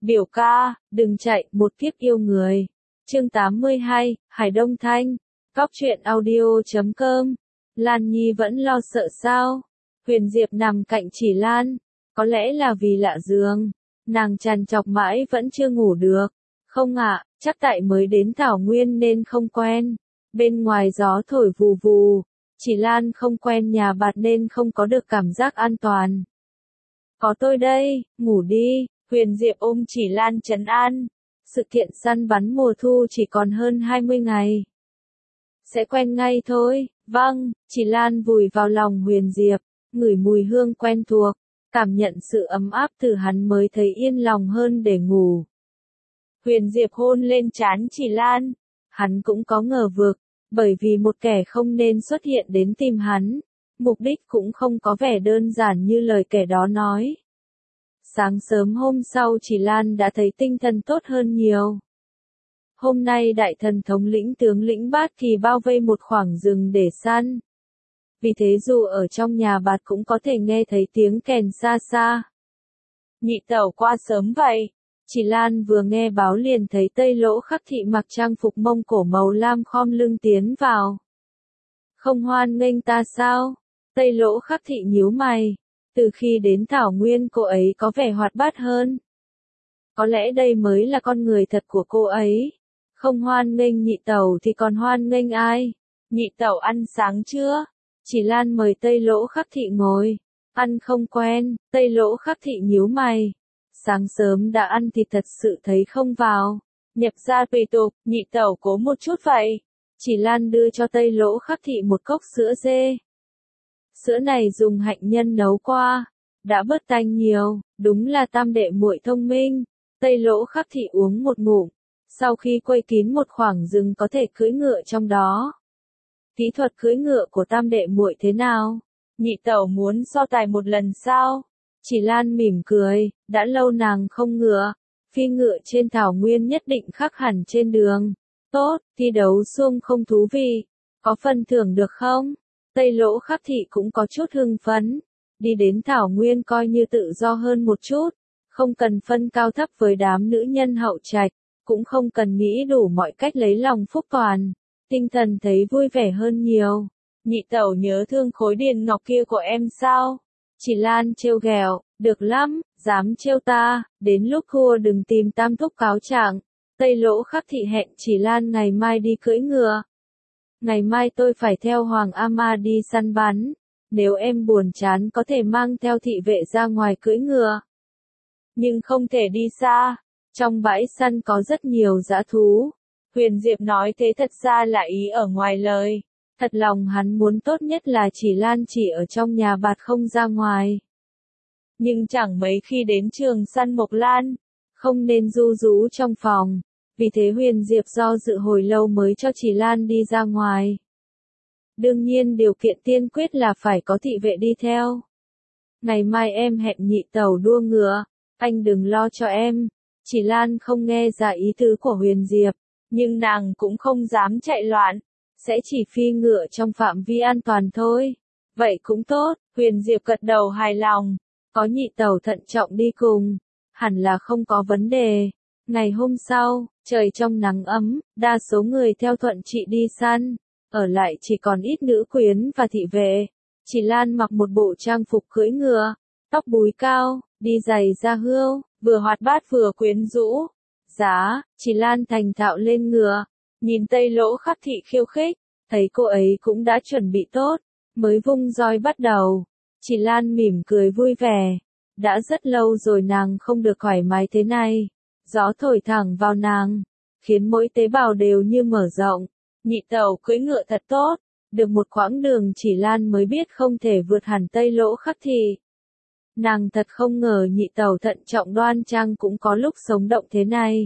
Biểu ca, đừng chạy, một kiếp yêu người. Chương 82, Hải Đông Thanh. Cóc truyện audio.com. Lan Nhi vẫn lo sợ sao? Huyền Diệp nằm cạnh Chỉ Lan. Có lẽ là vì lạ giường. Nàng trằn trọc mãi vẫn chưa ngủ được. Không ạ, chắc tại mới đến Thảo Nguyên nên không quen. Bên ngoài gió thổi vù vù. Chỉ Lan không quen nhà bạt nên không có được cảm giác an toàn. Có tôi đây, ngủ đi. Huyền Diệp ôm Chỉ Lan trấn an. Sự kiện săn bắn mùa thu chỉ còn hơn 20 ngày. Sẽ quen ngay thôi. Vâng, Chỉ Lan vùi vào lòng Huyền Diệp, ngửi mùi hương quen thuộc, cảm nhận sự ấm áp từ hắn mới thấy yên lòng hơn để ngủ. Huyền Diệp hôn lên trán Chỉ Lan. Hắn cũng có ngờ vực, bởi vì một kẻ không nên xuất hiện đến tìm hắn. Mục đích cũng không có vẻ đơn giản như lời kẻ đó nói. Sáng sớm hôm sau Chỉ Lan đã thấy tinh thần tốt hơn nhiều. Hôm nay đại thần thống lĩnh tướng lĩnh Bát Kỳ bao vây một khoảng rừng để săn. Vì thế dù ở trong nhà bạt cũng có thể nghe thấy tiếng kèn xa xa. Nhị tẩu qua sớm vậy. Chỉ Lan vừa nghe báo liền thấy Tây Lỗ Khắc Thị mặc trang phục Mông Cổ màu lam khom lưng tiến vào. Không hoan nghênh ta sao? Tây Lỗ Khắc Thị nhíu mày. Từ khi đến Thảo Nguyên cô ấy có vẻ hoạt bát hơn. Có lẽ đây mới là con người thật của cô ấy. Không hoan nghênh nhị tẩu thì còn hoan nghênh ai? Nhị tẩu ăn sáng chưa? Chỉ Lan mời Tây Lỗ Khắc Thị ngồi. Ăn không quen, Tây Lỗ Khắc Thị nhíu mày. Sáng sớm đã ăn thì thật sự thấy không vào. Nhập ra tùy tục, nhị tẩu cố một chút vậy. Chỉ Lan đưa cho Tây Lỗ Khắc Thị một cốc sữa dê. Sữa này dùng hạnh nhân nấu qua, đã bớt tanh nhiều, đúng là tam đệ muội thông minh. Tây Lỗ Khắc Thị uống một ngụm, sau khi quây kín một khoảng rừng có thể cưỡi ngựa trong đó. Kỹ thuật cưỡi ngựa của tam đệ muội thế nào? Nhị tẩu muốn so tài một lần sao? Chỉ Lan mỉm cười, đã lâu nàng không ngựa, phi ngựa trên Thảo Nguyên nhất định khác hẳn trên đường. Tốt, thi đấu xuông không thú vị, có phần thưởng được không? Tây Lỗ Khắc Thị cũng có chút hưng phấn, đi đến Thảo Nguyên coi như tự do hơn một chút, không cần phân cao thấp với đám nữ nhân hậu trạch, cũng không cần nghĩ đủ mọi cách lấy lòng Phúc Toàn, tinh thần thấy vui vẻ hơn nhiều. Nhị tẩu nhớ thương khối điền ngọc kia của em sao? Chỉ Lan trêu ghẹo, được lắm, dám trêu ta, đến lúc thua đừng tìm tam thúc cáo trạng. Tây Lỗ Khắc Thị hẹn Chỉ Lan ngày mai đi cưỡi ngựa. Ngày mai tôi phải theo Hoàng Ama đi săn bắn, nếu em buồn chán có thể mang theo thị vệ ra ngoài cưỡi ngựa. Nhưng không thể đi xa, trong bãi săn có rất nhiều dã thú. Huyền Diệp nói thế thật ra là ý ở ngoài lời. Thật lòng hắn muốn tốt nhất là Chỉ Lan chỉ ở trong nhà bạt không ra ngoài. Nhưng chẳng mấy khi đến trường săn Mộc Lan, không nên ru rú trong phòng. Vì thế Huyền Diệp do dự hồi lâu mới cho Chỉ Lan đi ra ngoài. Đương nhiên điều kiện tiên quyết là phải có thị vệ đi theo. Ngày mai em hẹn nhị tẩu đua ngựa, anh đừng lo cho em. Chỉ Lan không nghe ra ý tứ của Huyền Diệp, nhưng nàng cũng không dám chạy loạn, sẽ chỉ phi ngựa trong phạm vi an toàn thôi. Vậy cũng tốt, Huyền Diệp gật đầu hài lòng, có nhị tẩu thận trọng đi cùng, hẳn là không có vấn đề. Ngày hôm sau, trời trong nắng ấm, đa số người theo thuận chị đi săn, ở lại chỉ còn ít nữ quyến và thị vệ. Chỉ Lan mặc một bộ trang phục cưỡi ngựa, tóc búi cao, đi giày da hươu, vừa hoạt bát vừa quyến rũ. Giá, Chỉ Lan thành thạo lên ngựa, nhìn Tây Lỗ Khắc Thị khiêu khích, thấy cô ấy cũng đã chuẩn bị tốt, mới vung roi bắt đầu. Chỉ Lan mỉm cười vui vẻ, đã rất lâu rồi nàng không được thoải mái thế này. Gió thổi thẳng vào nàng, khiến mỗi tế bào đều như mở rộng. Nhị tẩu cưỡi ngựa thật tốt, được một quãng đường Chỉ Lan mới biết không thể vượt hẳn Tây Lỗ Khắc Thị. Nàng thật không ngờ nhị tẩu thận trọng đoan trang cũng có lúc sống động thế này.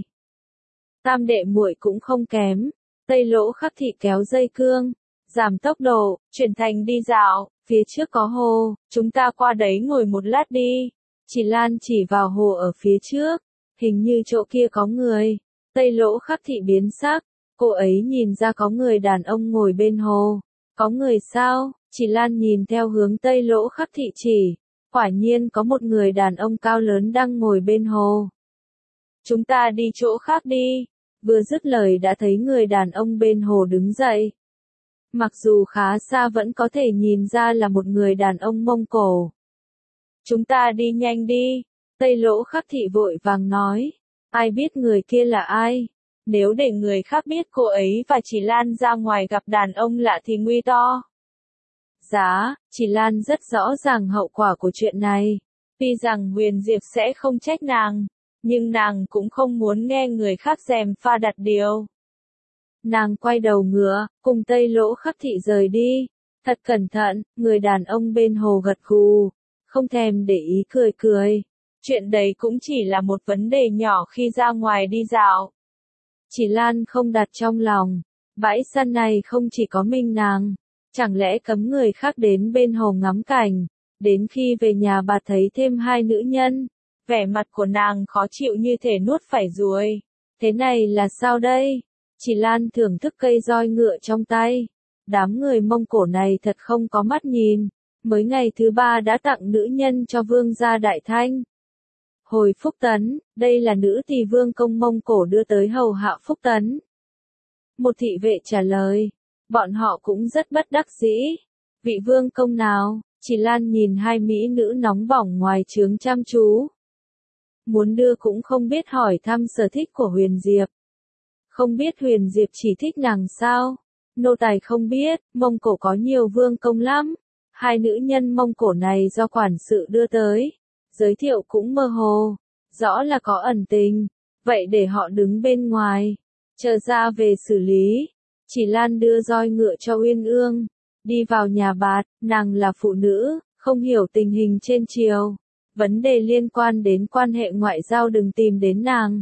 Tam đệ muội cũng không kém, Tây Lỗ Khắc Thị kéo dây cương, giảm tốc độ, chuyển thành đi dạo, phía trước có hồ, chúng ta qua đấy ngồi một lát đi. Chỉ Lan chỉ vào hồ ở phía trước. Hình như chỗ kia có người. Tây Lỗ Khắc Thị biến sắc, cô ấy nhìn ra có người đàn ông ngồi bên hồ. Có người sao? Chỉ Lan nhìn theo hướng Tây Lỗ Khắc Thị chỉ. Quả nhiên có một người đàn ông cao lớn đang ngồi bên hồ. chúng ta đi chỗ khác đi. Vừa dứt lời đã thấy người đàn ông bên hồ đứng dậy. Mặc dù khá xa vẫn có thể nhìn ra là một người đàn ông Mông Cổ. Chúng ta đi nhanh đi, Tây Lỗ Khắc Thị vội vàng nói. Ai biết người kia là ai? Nếu để người khác biết cô ấy và chị Lan ra ngoài gặp đàn ông lạ thì nguy to. Chị Lan rất rõ ràng hậu quả của chuyện này. Tuy rằng Huyền Diệp sẽ không trách nàng, nhưng nàng cũng không muốn nghe người khác gièm pha đặt điều. Nàng quay đầu ngựa, cùng Tây Lỗ Khắc Thị rời đi. Thật cẩn thận, người đàn ông bên hồ gật gù, không thèm để ý cười cười. Chuyện đấy cũng chỉ là một vấn đề nhỏ khi ra ngoài đi dạo. Chỉ Lan không đặt trong lòng, bãi săn này không chỉ có mình nàng, chẳng lẽ cấm người khác đến bên hồ ngắm cảnh, đến khi về nhà bà thấy thêm hai nữ nhân, vẻ mặt của nàng khó chịu như thể nuốt phải ruồi. Thế này là sao đây? Chỉ Lan thưởng thức cây roi ngựa trong tay. Đám người Mông Cổ này thật không có mắt nhìn, mới ngày thứ 3 đã tặng nữ nhân cho vương gia Đại Thanh. Hồi Phúc Tấn, đây là nữ tỳ vương công Mông Cổ đưa tới hầu hạ Phúc Tấn. Một thị vệ trả lời, bọn họ cũng rất bất đắc dĩ. Vị vương công nào? Chỉ Lan nhìn hai mỹ nữ nóng bỏng ngoài trướng chăm chú. Muốn đưa cũng không biết hỏi thăm sở thích của Huyền Diệp. Không biết Huyền Diệp chỉ thích nàng sao? Nô tài không biết, Mông Cổ có nhiều vương công lắm. Hai nữ nhân Mông Cổ này do quản sự đưa tới. Giới thiệu cũng mơ hồ, rõ là có ẩn tình, vậy để họ đứng bên ngoài, chờ ra về xử lý. Chỉ Lan đưa roi ngựa cho Uyên Ương, đi vào nhà bạt, nàng là phụ nữ, không hiểu tình hình trên triều, vấn đề liên quan đến quan hệ ngoại giao đừng tìm đến nàng.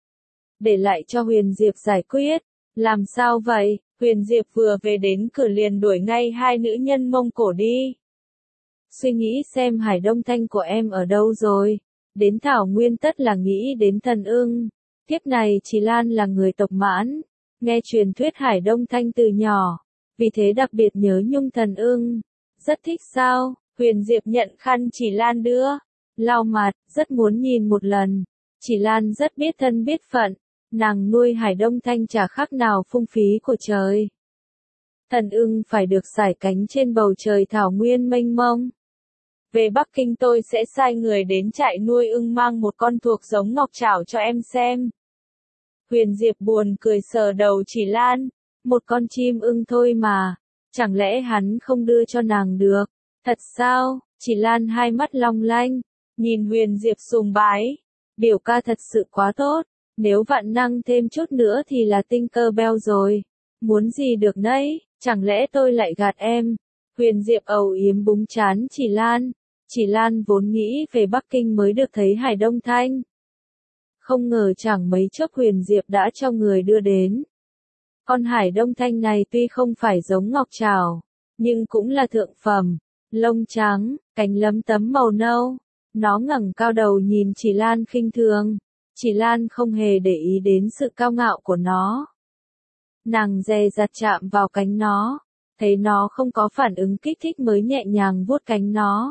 Để lại cho Huyền Diệp giải quyết. Làm sao vậy? Huyền Diệp vừa về đến cửa liền đuổi ngay hai nữ nhân Mông Cổ đi. Suy nghĩ xem Hải Đông Thanh của em ở đâu rồi. Đến Thảo Nguyên tất là nghĩ đến Thần Ưng. Kiếp này Chỉ Lan là người tộc Mãn, nghe truyền thuyết Hải Đông Thanh từ nhỏ, vì thế đặc biệt nhớ nhung Thần Ưng. Rất thích sao? Huyền Diệp nhận khăn Chỉ Lan đưa, lau mặt, rất muốn nhìn một lần. Chỉ Lan rất biết thân biết phận, nàng nuôi Hải Đông Thanh chả khác nào phung phí của trời. Thần Ưng phải được sải cánh trên bầu trời Thảo Nguyên mênh mông. Về Bắc Kinh tôi sẽ sai người đến trại nuôi ưng mang một con thuộc giống ngọc trảo cho em xem. Huyền Diệp buồn cười sờ đầu Chỉ Lan, một con chim ưng thôi mà, chẳng lẽ hắn không đưa cho nàng được, thật sao? Chỉ Lan hai mắt long lanh, nhìn Huyền Diệp sùng bái, biểu ca thật sự quá tốt, nếu vạn năng thêm chút nữa thì là Tinkerbell rồi, muốn gì được nấy, chẳng lẽ tôi lại gạt em? Huyền Diệp ầu yếm búng trán Chỉ Lan. Chỉ Lan vốn nghĩ về Bắc Kinh mới được thấy Hải Đông Thanh. Không ngờ chẳng mấy chốc Huyền Diệp đã cho người đưa đến. Con Hải Đông Thanh này tuy không phải giống ngọc trảo, nhưng cũng là thượng phẩm. Lông trắng, cánh lấm tấm màu nâu. Nó ngẩng cao đầu nhìn Chỉ Lan khinh thường. Chỉ Lan không hề để ý đến sự cao ngạo của nó. Nàng dè dặt chạm vào cánh nó. Thấy nó không có phản ứng kích thích mới nhẹ nhàng vuốt cánh nó.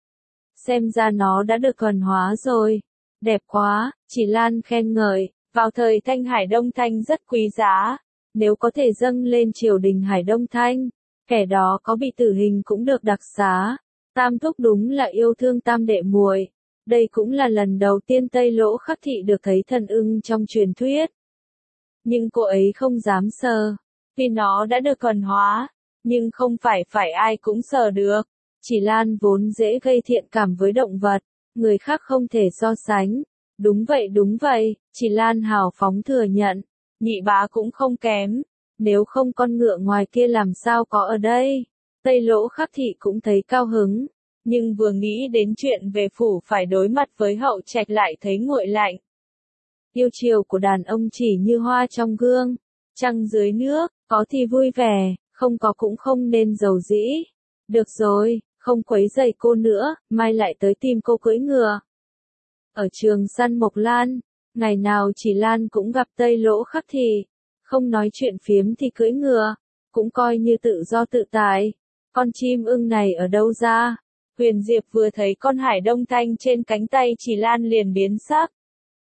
Xem ra nó đã được thuần hóa rồi. Đẹp quá, Chỉ Lan khen ngợi, vào thời Thanh Hải Đông Thanh rất quý giá. Nếu có thể dâng lên triều đình Hải Đông Thanh, kẻ đó có bị tử hình cũng được đặc xá. Tam thúc đúng là yêu thương tam đệ muội. Đây cũng là lần đầu tiên Tây Lỗ Khắc Thị được thấy Thần Ưng trong truyền thuyết. Nhưng cô ấy không dám sờ, vì nó đã được thuần hóa, nhưng không phải ai cũng sờ được. Chỉ Lan vốn dễ gây thiện cảm với động vật, người khác không thể so sánh. Đúng vậy, Chỉ Lan hào phóng thừa nhận, nhị bá cũng không kém, nếu không con ngựa ngoài kia làm sao có ở đây. Tây Lỗ Khắc Thị cũng thấy cao hứng, nhưng vừa nghĩ đến chuyện về phủ phải đối mặt với hậu trạch lại thấy nguội lạnh. Yêu chiều của đàn ông chỉ như hoa trong gương, trăng dưới nước, có thì vui vẻ, không có cũng không nên giàu dĩ. Được rồi, không quấy rầy cô nữa, mai lại tới tìm cô cưỡi ngựa. Ở trường săn Mộc Lan, ngày nào Chỉ Lan cũng gặp Tây Lỗ Khắc Thị, không nói chuyện phiếm thì cưỡi ngựa, cũng coi như tự do tự tại. Con chim ưng này ở đâu ra? Huyền Diệp vừa thấy con Hải Đông Thanh trên cánh tay Chỉ Lan liền biến sắc.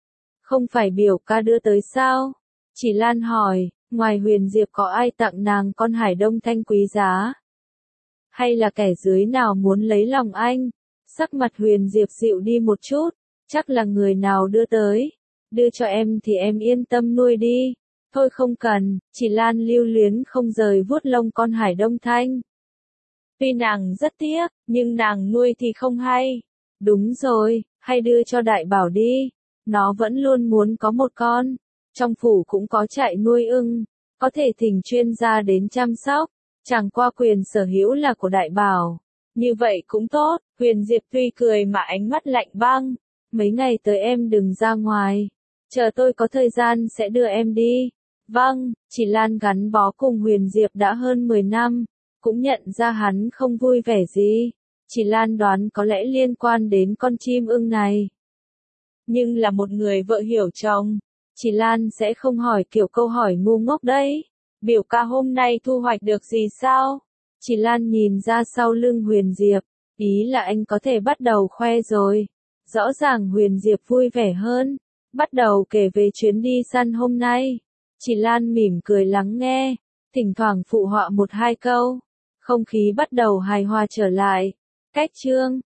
Không phải biểu ca đưa tới sao? Chỉ Lan hỏi, ngoài Huyền Diệp có ai tặng nàng con hải đông thanh quý giá? Hay là kẻ dưới nào muốn lấy lòng anh? Sắc mặt Huyền Diệp dịu đi một chút, chắc là người nào đưa tới. Đưa cho em thì em yên tâm nuôi đi. Thôi không cần, chỉ Lan lưu luyến không rời vuốt lông con hải đông thanh. Tuy nàng rất tiếc, nhưng nàng nuôi thì không hay. Đúng rồi, hay đưa cho đại bảo đi. Nó vẫn luôn muốn có một con. Trong phủ cũng có trại nuôi ưng, có thể thỉnh chuyên gia đến chăm sóc. Chẳng qua quyền sở hữu là của đại bảo. Như vậy cũng tốt, Huyền Diệp tuy cười mà ánh mắt lạnh băng. Mấy ngày tới em đừng ra ngoài. Chờ tôi có thời gian sẽ đưa em đi. Vâng, chỉ Lan gắn bó cùng Huyền Diệp đã hơn 10 năm. Cũng nhận ra hắn không vui vẻ gì. Chỉ Lan đoán có lẽ liên quan đến con chim ưng này. Nhưng là một người vợ hiểu chồng. Chỉ Lan sẽ không hỏi kiểu câu hỏi ngu ngốc đấy. Biểu ca hôm nay thu hoạch được gì sao? Chỉ Lan nhìn ra sau lưng Huyền Diệp. Ý là anh có thể bắt đầu khoe rồi. Rõ ràng Huyền Diệp vui vẻ hơn. Bắt đầu kể về chuyến đi săn hôm nay. Chỉ Lan mỉm cười lắng nghe. Thỉnh thoảng phụ họa một hai câu. Không khí bắt đầu hài hòa trở lại. Cách chương